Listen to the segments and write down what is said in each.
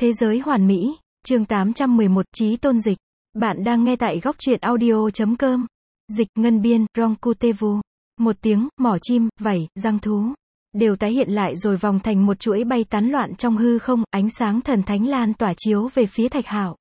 Thế giới hoàn mỹ, chương 811, Chí Tôn Dịch. Bạn đang nghe tại góc truyện audio.com. Dịch, ngân biên, Ronkutevu. Một tiếng, mỏ chim, vảy, răng thú. Đều tái hiện lại rồi vòng thành một chuỗi bay tán loạn trong hư không, ánh sáng thần thánh lan tỏa chiếu về phía Thạch Hạo.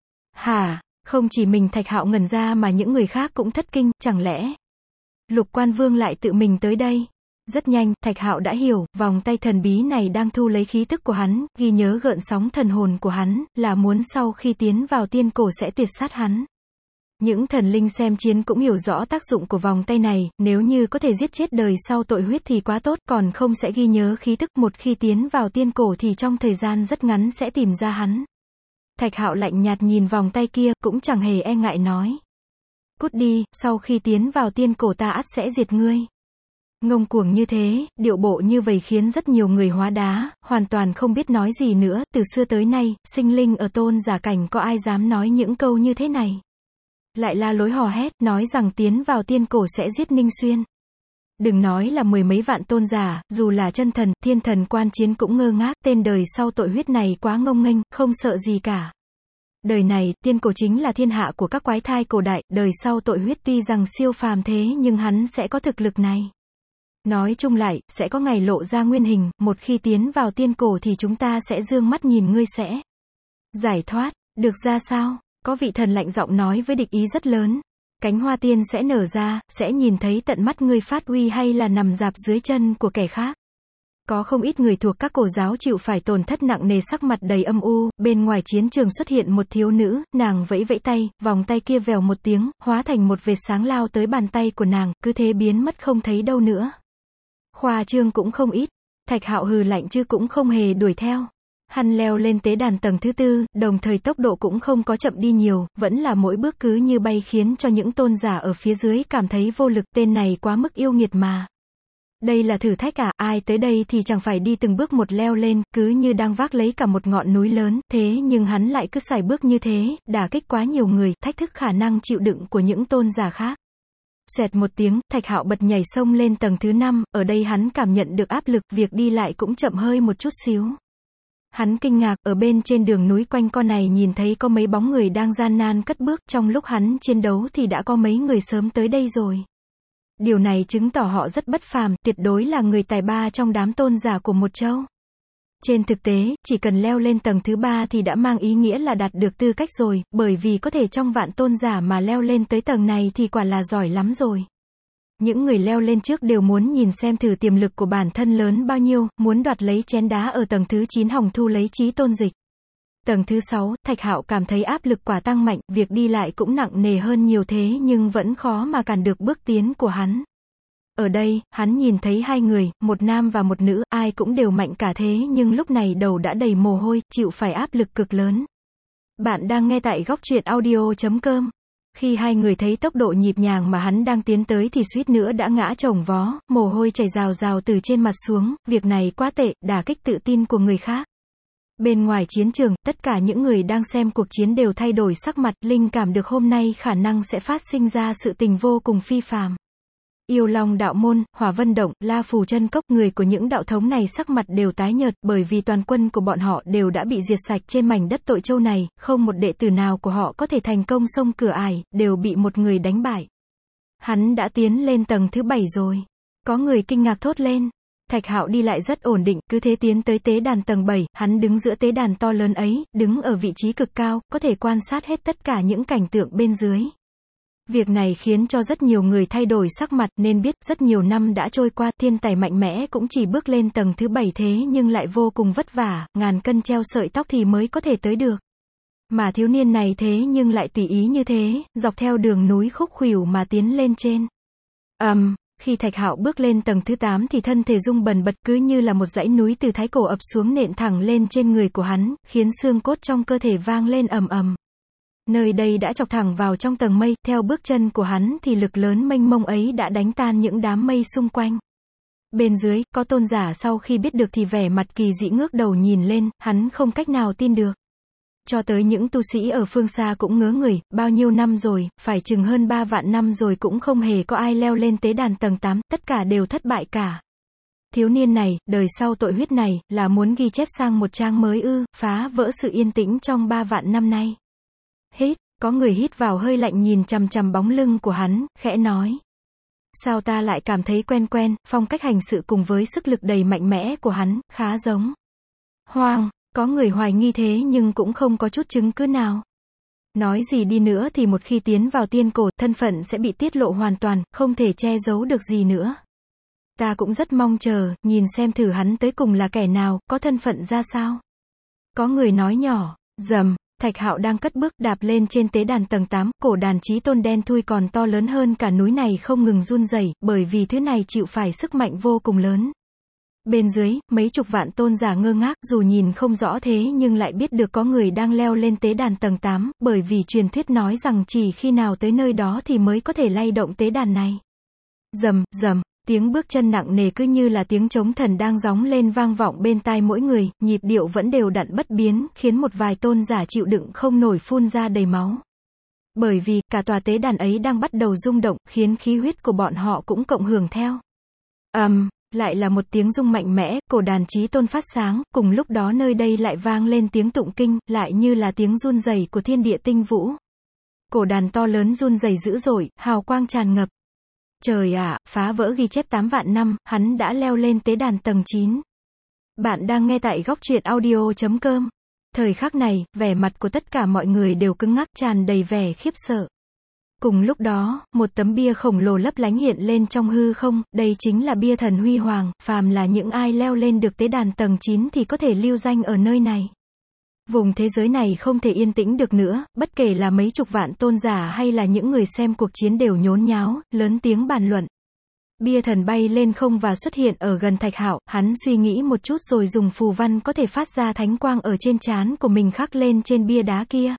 Hả, không chỉ mình Thạch Hạo ngẩn ra mà những người khác cũng thất kinh, chẳng lẽ Lục Quan Vương lại tự mình tới đây? Rất nhanh, Thạch Hạo đã hiểu, vòng tay thần bí này đang thu lấy khí tức của hắn, ghi nhớ gợn sóng thần hồn của hắn, là muốn sau khi tiến vào tiên cổ sẽ tuyệt sát hắn. Những thần linh xem chiến cũng hiểu rõ tác dụng của vòng tay này, nếu như có thể giết chết đời sau tội huyết thì quá tốt, còn không sẽ ghi nhớ khí tức, một khi tiến vào tiên cổ thì trong thời gian rất ngắn sẽ tìm ra hắn. Thạch Hạo lạnh nhạt nhìn vòng tay kia, cũng chẳng hề e ngại nói. Cút đi, sau khi tiến vào tiên cổ ta ắt sẽ diệt ngươi. Ngông cuồng như thế, điệu bộ như vậy khiến rất nhiều người hóa đá, hoàn toàn không biết nói gì nữa, từ xưa tới nay, sinh linh ở tôn giả cảnh có ai dám nói những câu như thế này. Lại la lối hò hét, nói rằng tiến vào tiên cổ sẽ giết Ninh Xuyên. Đừng nói là mười mấy vạn tôn giả, dù là chân thần, thiên thần quan chiến cũng ngơ ngác, tên đời sau tội huyết này quá ngông nghênh, không sợ gì cả. Đời này, tiên cổ chính là thiên hạ của các quái thai cổ đại, đời sau tội huyết tuy rằng siêu phàm thế nhưng hắn sẽ có thực lực này. Nói chung lại, sẽ có ngày lộ ra nguyên hình, một khi tiến vào tiên cổ thì chúng ta sẽ dương mắt nhìn ngươi sẽ giải thoát, được ra sao? Có vị thần lạnh giọng nói với địch ý rất lớn. Cánh hoa tiên sẽ nở ra, sẽ nhìn thấy tận mắt ngươi phát uy hay là nằm dạp dưới chân của kẻ khác. Có không ít người thuộc các cổ giáo chịu phải tổn thất nặng nề, sắc mặt đầy âm u, bên ngoài chiến trường xuất hiện một thiếu nữ, nàng vẫy vẫy tay, vòng tay kia vèo một tiếng, hóa thành một vệt sáng lao tới bàn tay của nàng, cứ thế biến mất không thấy đâu nữa. Khoa trương cũng không ít, Thạch Hạo hừ lạnh chứ cũng không hề đuổi theo. Hắn leo lên tế đàn tầng thứ tư, đồng thời tốc độ cũng không có chậm đi nhiều, vẫn là mỗi bước cứ như bay khiến cho những tôn giả ở phía dưới cảm thấy vô lực, tên này quá mức yêu nghiệt mà. Đây là thử thách à, ai tới đây thì chẳng phải đi từng bước một leo lên, cứ như đang vác lấy cả một ngọn núi lớn, thế nhưng hắn lại cứ sải bước như thế, đả kích quá nhiều người, thách thức khả năng chịu đựng của những tôn giả khác. Xoẹt một tiếng, Thạch Hạo bật nhảy xông lên tầng thứ 5, ở đây hắn cảm nhận được áp lực, việc đi lại cũng chậm hơi một chút xíu. Hắn kinh ngạc, ở bên trên đường núi quanh co này nhìn thấy có mấy bóng người đang gian nan cất bước, trong lúc hắn chiến đấu thì đã có mấy người sớm tới đây rồi. Điều này chứng tỏ họ rất bất phàm, tuyệt đối là người tài ba trong đám tôn giả của một châu. Trên thực tế, chỉ cần leo lên tầng thứ 3 thì đã mang ý nghĩa là đạt được tư cách rồi, bởi vì có thể trong vạn tôn giả mà leo lên tới tầng này thì quả là giỏi lắm rồi. Những người leo lên trước đều muốn nhìn xem thử tiềm lực của bản thân lớn bao nhiêu, muốn đoạt lấy chén đá ở tầng thứ 9 hòng thu lấy Chí Tôn Dịch. Tầng thứ 6, Thạch Hạo cảm thấy áp lực quả tăng mạnh, việc đi lại cũng nặng nề hơn nhiều thế nhưng vẫn khó mà cản được bước tiến của hắn. Ở đây, hắn nhìn thấy hai người, một nam và một nữ, ai cũng đều mạnh cả thế nhưng lúc này đầu đã đầy mồ hôi, chịu phải áp lực cực lớn. Bạn đang nghe tại góc truyện audio.com. Khi hai người thấy tốc độ nhịp nhàng mà hắn đang tiến tới thì suýt nữa đã ngã chồng vó, mồ hôi chảy rào rào từ trên mặt xuống, việc này quá tệ, đả kích tự tin của người khác. Bên ngoài chiến trường, tất cả những người đang xem cuộc chiến đều thay đổi sắc mặt, linh cảm được hôm nay khả năng sẽ phát sinh ra sự tình vô cùng phi phàm. Yêu Long đạo môn, Hỏa Vân Động, La Phù Chân Cốc, người của những đạo thống này sắc mặt đều tái nhợt, bởi vì toàn quân của bọn họ đều đã bị diệt sạch trên mảnh đất tội châu này, không một đệ tử nào của họ có thể thành công xông cửa ải, đều bị một người đánh bại. Hắn đã tiến lên tầng thứ 7 rồi. Có người kinh ngạc thốt lên. Thạch Hạo đi lại rất ổn định, cứ thế tiến tới tế đàn tầng 7, hắn đứng giữa tế đàn to lớn ấy, đứng ở vị trí cực cao, có thể quan sát hết tất cả những cảnh tượng bên dưới. Việc này khiến cho rất nhiều người thay đổi sắc mặt, nên biết rất nhiều năm đã trôi qua, thiên tài mạnh mẽ cũng chỉ bước lên tầng thứ 7 thế nhưng lại vô cùng vất vả, ngàn cân treo sợi tóc thì mới có thể tới được. Mà thiếu niên này thế nhưng lại tùy ý như thế, dọc theo đường núi khúc khuỷu mà tiến lên trên. Khi Thạch Hạo bước lên tầng thứ 8 thì thân thể rung bần bật, cứ như là một dãy núi từ thái cổ ập xuống nện thẳng lên trên người của hắn, khiến xương cốt trong cơ thể vang lên ầm ầm. Nơi đây đã chọc thẳng vào trong tầng mây, theo bước chân của hắn thì lực lớn mênh mông ấy đã đánh tan những đám mây xung quanh. Bên dưới, có tôn giả sau khi biết được thì vẻ mặt kỳ dị ngước đầu nhìn lên, hắn không cách nào tin được. Cho tới những tu sĩ ở phương xa cũng ngớ người, bao nhiêu năm rồi, phải chừng hơn 3 vạn năm rồi cũng không hề có ai leo lên tế đàn tầng 8, tất cả đều thất bại cả. Thiếu niên này, đời sau tội huyết này, là muốn ghi chép sang một trang mới ư, phá vỡ sự yên tĩnh trong 3 vạn năm nay. Hít, có người hít vào hơi lạnh nhìn chằm chằm bóng lưng của hắn, khẽ nói. Sao ta lại cảm thấy quen quen, phong cách hành sự cùng với sức lực đầy mạnh mẽ của hắn, khá giống. Hoang, có người hoài nghi thế nhưng cũng không có chút chứng cứ nào. Nói gì đi nữa thì một khi tiến vào tiên cổ, thân phận sẽ bị tiết lộ hoàn toàn, không thể che giấu được gì nữa. Ta cũng rất mong chờ, nhìn xem thử hắn tới cùng là kẻ nào, có thân phận ra sao. Có người nói nhỏ, rầm, Thạch Hạo đang cất bước đạp lên trên tế đàn tầng 8, cổ đàn chí tôn đen thui còn to lớn hơn cả núi này không ngừng run rẩy, bởi vì thứ này chịu phải sức mạnh vô cùng lớn. Bên dưới, mấy chục vạn tôn giả ngơ ngác, dù nhìn không rõ thế nhưng lại biết được có người đang leo lên tế đàn tầng 8, bởi vì truyền thuyết nói rằng chỉ khi nào tới nơi đó thì mới có thể lay động tế đàn này. Rầm, rầm, tiếng bước chân nặng nề cứ như là tiếng trống thần đang gióng lên vang vọng bên tai mỗi người, nhịp điệu vẫn đều đặn bất biến, khiến một vài tôn giả chịu đựng không nổi phun ra đầy máu. Bởi vì, cả tòa tế đàn ấy đang bắt đầu rung động, khiến khí huyết của bọn họ cũng cộng hưởng theo. Lại là một tiếng rung mạnh mẽ, cổ đàn chí tôn phát sáng, cùng lúc đó nơi đây lại vang lên tiếng tụng kinh, lại như là tiếng run rẩy của thiên địa tinh vũ. Cổ đàn to lớn run rẩy dữ dội, hào quang tràn ngập. Trời ạ, phá vỡ ghi chép 8 vạn năm, hắn đã leo lên tế đàn tầng 9. Bạn đang nghe tại góc truyện audio.com. Thời khắc này, vẻ mặt của tất cả mọi người đều cứng ngắc, tràn đầy vẻ khiếp sợ. Cùng lúc đó, một tấm bia khổng lồ lấp lánh hiện lên trong hư không, đây chính là bia thần huy hoàng, phàm là những ai leo lên được tế đàn tầng 9 thì có thể lưu danh ở nơi này. Vùng thế giới này không thể yên tĩnh được nữa, bất kể là mấy chục vạn tôn giả hay là những người xem cuộc chiến đều nhốn nháo, lớn tiếng bàn luận. Bia thần bay lên không và xuất hiện ở gần Thạch Hạo, hắn suy nghĩ một chút rồi dùng phù văn có thể phát ra thánh quang ở trên trán của mình khắc lên trên bia đá kia.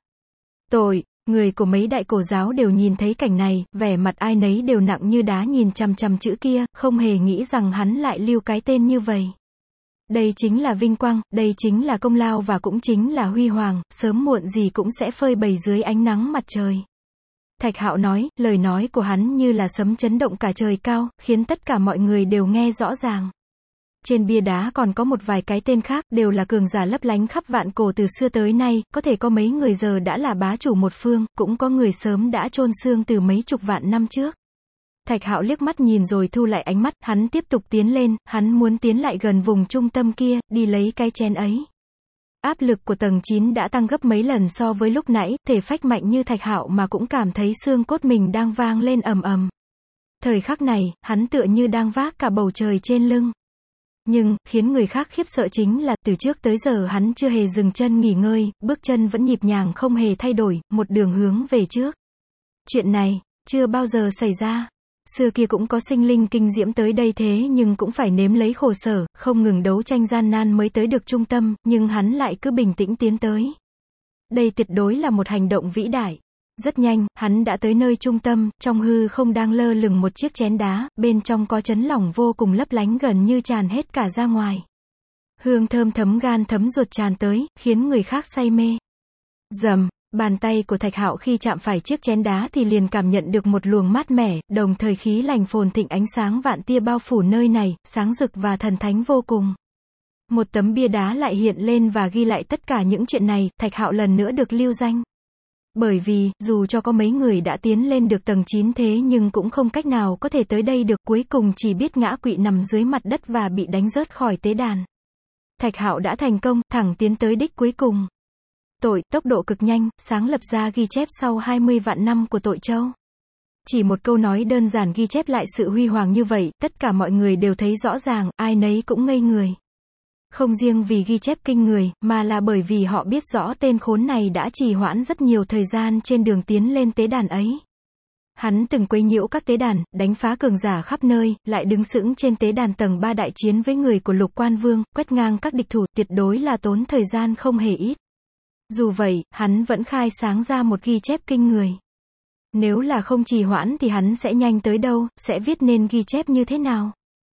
Người của mấy đại cổ giáo đều nhìn thấy cảnh này, vẻ mặt ai nấy đều nặng như đá nhìn chằm chằm chữ kia, không hề nghĩ rằng hắn lại lưu cái tên như vậy. Đây chính là vinh quang, đây chính là công lao và cũng chính là huy hoàng, sớm muộn gì cũng sẽ phơi bày dưới ánh nắng mặt trời. Thạch Hạo nói, lời nói của hắn như là sấm chấn động cả trời cao, khiến tất cả mọi người đều nghe rõ ràng. Trên bia đá còn có một vài cái tên khác, đều là cường giả lấp lánh khắp vạn cổ từ xưa tới nay, có thể có mấy người giờ đã là bá chủ một phương, cũng có người sớm đã chôn xương từ mấy chục vạn năm trước. Thạch Hạo liếc mắt nhìn rồi thu lại ánh mắt, hắn tiếp tục tiến lên, hắn muốn tiến lại gần vùng trung tâm kia, đi lấy cái chén ấy. Áp lực của tầng 9 đã tăng gấp mấy lần so với lúc nãy, thể phách mạnh như Thạch Hạo mà cũng cảm thấy xương cốt mình đang vang lên ầm ầm. Thời khắc này, hắn tựa như đang vác cả bầu trời trên lưng. Nhưng, khiến người khác khiếp sợ chính là, từ trước tới giờ hắn chưa hề dừng chân nghỉ ngơi, bước chân vẫn nhịp nhàng không hề thay đổi, một đường hướng về trước. Chuyện này, chưa bao giờ xảy ra. Xưa kia cũng có sinh linh kinh diễm tới đây thế nhưng cũng phải nếm lấy khổ sở, không ngừng đấu tranh gian nan mới tới được trung tâm, nhưng hắn lại cứ bình tĩnh tiến tới. Đây tuyệt đối là một hành động vĩ đại. Rất nhanh, hắn đã tới nơi trung tâm, trong hư không đang lơ lửng một chiếc chén đá, bên trong có chấn lỏng vô cùng lấp lánh gần như tràn hết cả ra ngoài. Hương thơm thấm gan thấm ruột tràn tới, khiến người khác say mê. Rầm, bàn tay của Thạch Hạo khi chạm phải chiếc chén đá thì liền cảm nhận được một luồng mát mẻ, đồng thời khí lành phồn thịnh ánh sáng vạn tia bao phủ nơi này, sáng rực và thần thánh vô cùng. Một tấm bia đá lại hiện lên và ghi lại tất cả những chuyện này, Thạch Hạo lần nữa được lưu danh. Bởi vì, dù cho có mấy người đã tiến lên được tầng 9 thế nhưng cũng không cách nào có thể tới đây được, cuối cùng chỉ biết ngã quỵ nằm dưới mặt đất và bị đánh rớt khỏi tế đàn. Thạch Hạo đã thành công, thẳng tiến tới đích cuối cùng. Tốc độ cực nhanh, sáng lập ra ghi chép sau 20 vạn năm của Tội Châu. Chỉ một câu nói đơn giản ghi chép lại sự huy hoàng như vậy, tất cả mọi người đều thấy rõ ràng, ai nấy cũng ngây người. Không riêng vì ghi chép kinh người, mà là bởi vì họ biết rõ tên khốn này đã trì hoãn rất nhiều thời gian trên đường tiến lên tế đàn ấy. Hắn từng quấy nhiễu các tế đàn, đánh phá cường giả khắp nơi, lại đứng sững trên tế đàn tầng 3 đại chiến với người của Lục Quan Vương, quét ngang các địch thủ, tuyệt đối là tốn thời gian không hề ít. Dù vậy, hắn vẫn khai sáng ra một ghi chép kinh người. Nếu là không trì hoãn thì hắn sẽ nhanh tới đâu, sẽ viết nên ghi chép như thế nào?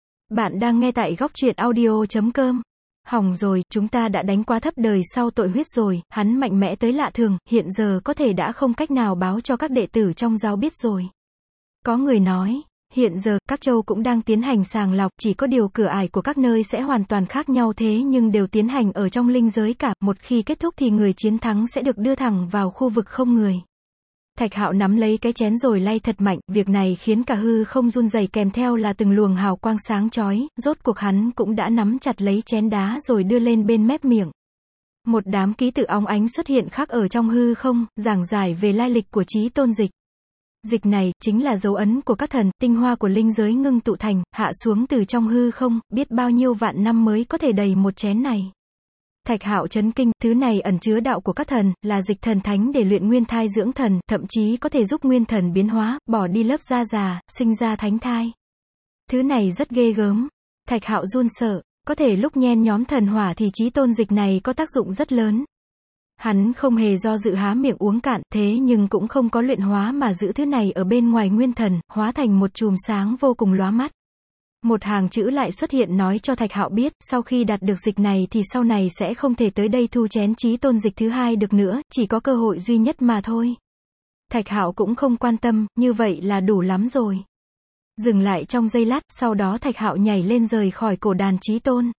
Bạn đang nghe tại góc truyện audio.com. Hỏng rồi, chúng ta đã đánh quá thấp đời sau tội huyết rồi, hắn mạnh mẽ tới lạ thường, hiện giờ có thể đã không cách nào báo cho các đệ tử trong giáo biết rồi. Có người nói, Hiện giờ, các châu cũng đang tiến hành sàng lọc, chỉ có điều cửa ải của các nơi sẽ hoàn toàn khác nhau thế nhưng đều tiến hành ở trong linh giới cả, một khi kết thúc thì người chiến thắng sẽ được đưa thẳng vào khu vực không người. Thạch Hạo nắm lấy cái chén rồi lay thật mạnh, việc này khiến cả hư không run rẩy kèm theo là từng luồng hào quang sáng chói, rốt cuộc hắn cũng đã nắm chặt lấy chén đá rồi đưa lên bên mép miệng. Một đám ký tự óng ánh xuất hiện khắc ở trong hư không, giảng giải về lai lịch của Chí Tôn dịch. Dịch này, chính là dấu ấn của các thần, tinh hoa của linh giới ngưng tụ thành, hạ xuống từ trong hư không, biết bao nhiêu vạn năm mới có thể đầy một chén này. Thạch Hạo chấn kinh, thứ này ẩn chứa đạo của các thần, là dịch thần thánh để luyện nguyên thai dưỡng thần, thậm chí có thể giúp nguyên thần biến hóa, bỏ đi lớp da già, sinh ra thánh thai. Thứ này rất ghê gớm. Thạch Hạo run sợ, có thể lúc nhen nhóm thần hỏa thì Chí Tôn dịch này có tác dụng rất lớn. Hắn không hề do dự há miệng uống cạn, thế nhưng cũng không có luyện hóa mà giữ thứ này ở bên ngoài nguyên thần, hóa thành một chùm sáng vô cùng lóa mắt. Một hàng chữ lại xuất hiện nói cho Thạch Hạo biết, sau khi đạt được dịch này thì sau này sẽ không thể tới đây thu chén Chí Tôn dịch thứ hai được nữa, chỉ có cơ hội duy nhất mà thôi. Thạch Hạo cũng không quan tâm, như vậy là đủ lắm rồi. Dừng lại trong giây lát, sau đó Thạch Hạo nhảy lên rời khỏi cổ đàn Chí Tôn.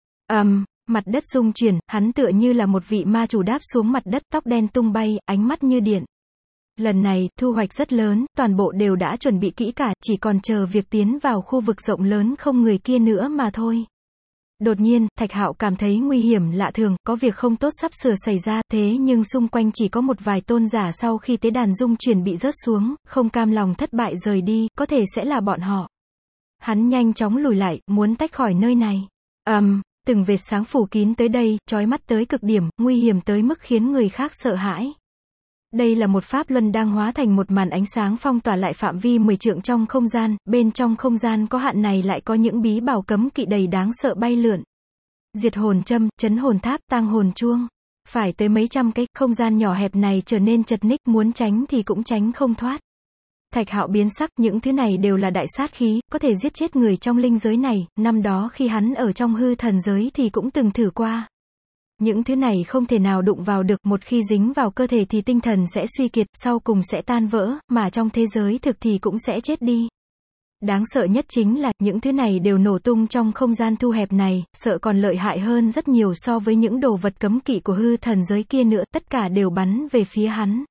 Mặt đất rung chuyển, hắn tựa như là một vị ma chủ đáp xuống mặt đất, tóc đen tung bay, ánh mắt như điện. Lần này, thu hoạch rất lớn, toàn bộ đều đã chuẩn bị kỹ cả, chỉ còn chờ việc tiến vào khu vực rộng lớn không người kia nữa mà thôi. Đột nhiên, Thạch Hạo cảm thấy nguy hiểm lạ thường, có việc không tốt sắp sửa xảy ra, thế nhưng xung quanh chỉ có một vài tôn giả sau khi tế đàn rung chuyển bị rớt xuống, không cam lòng thất bại rời đi, có thể sẽ là bọn họ. Hắn nhanh chóng lùi lại, muốn tách khỏi nơi này. Từng vệt sáng phủ kín tới đây, chói mắt tới cực điểm, nguy hiểm tới mức khiến người khác sợ hãi. Đây là một pháp luân đang hóa thành một màn ánh sáng phong tỏa lại phạm vi 10 trượng trong không gian, bên trong không gian có hạn này lại có những bí bảo cấm kỵ đầy đáng sợ bay lượn. Diệt hồn châm, chấn hồn tháp, tang hồn chuông. Phải tới mấy trăm cái, không gian nhỏ hẹp này trở nên chật ních, muốn tránh thì cũng tránh không thoát. Thạch Hạo biến sắc, những thứ này đều là đại sát khí, có thể giết chết người trong linh giới này, năm đó khi hắn ở trong hư thần giới thì cũng từng thử qua. Những thứ này không thể nào đụng vào được, một khi dính vào cơ thể thì tinh thần sẽ suy kiệt, sau cùng sẽ tan vỡ, mà trong thế giới thực thì cũng sẽ chết đi. Đáng sợ nhất chính là, những thứ này đều nổ tung trong không gian thu hẹp này, sợ còn lợi hại hơn rất nhiều so với những đồ vật cấm kỵ của hư thần giới kia nữa, tất cả đều bắn về phía hắn.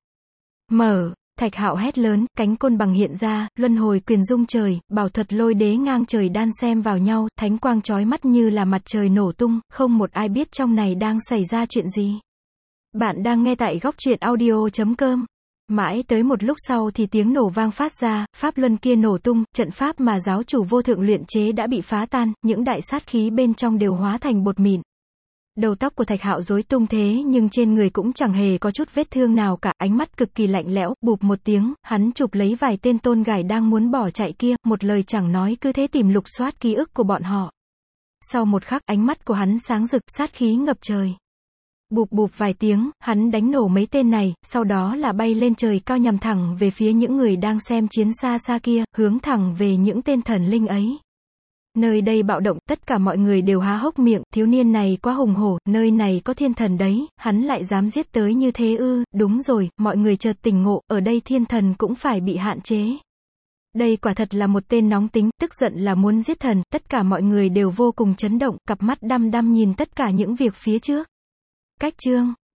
Thạch Hạo hét lớn, cánh côn bằng hiện ra, luân hồi quyền rung trời, bảo thuật lôi đế ngang trời đan xen vào nhau, thánh quang chói mắt như là mặt trời nổ tung, không một ai biết trong này đang xảy ra chuyện gì. Bạn đang nghe tại Góc Truyện Audio.com. Mãi tới một lúc sau thì tiếng nổ vang phát ra, pháp luân kia nổ tung, trận pháp mà giáo chủ vô thượng luyện chế đã bị phá tan, những đại sát khí bên trong đều hóa thành bột mịn. Đầu tóc của Thạch Hạo rối tung thế nhưng trên người cũng chẳng hề có chút vết thương nào cả, ánh mắt cực kỳ lạnh lẽo, bụp một tiếng, hắn chụp lấy vài tên tôn gải đang muốn bỏ chạy kia, một lời chẳng nói cứ thế tìm lục soát ký ức của bọn họ. Sau một khắc, ánh mắt của hắn sáng rực, sát khí ngập trời. Bụp bụp vài tiếng, hắn đánh nổ mấy tên này, sau đó là bay lên trời cao nhằm thẳng về phía những người đang xem chiến xa xa kia, hướng thẳng về những tên thần linh ấy. Nơi đây bạo động, tất cả mọi người đều há hốc miệng, thiếu niên này quá hùng hổ, nơi này có thiên thần đấy, hắn lại dám giết tới như thế ư, đúng rồi, mọi người chợt tỉnh ngộ, ở đây thiên thần cũng phải bị hạn chế. Đây quả thật là một tên nóng tính, tức giận là muốn giết thần, tất cả mọi người đều vô cùng chấn động, cặp mắt đăm đăm nhìn tất cả những việc phía trước. Cách chương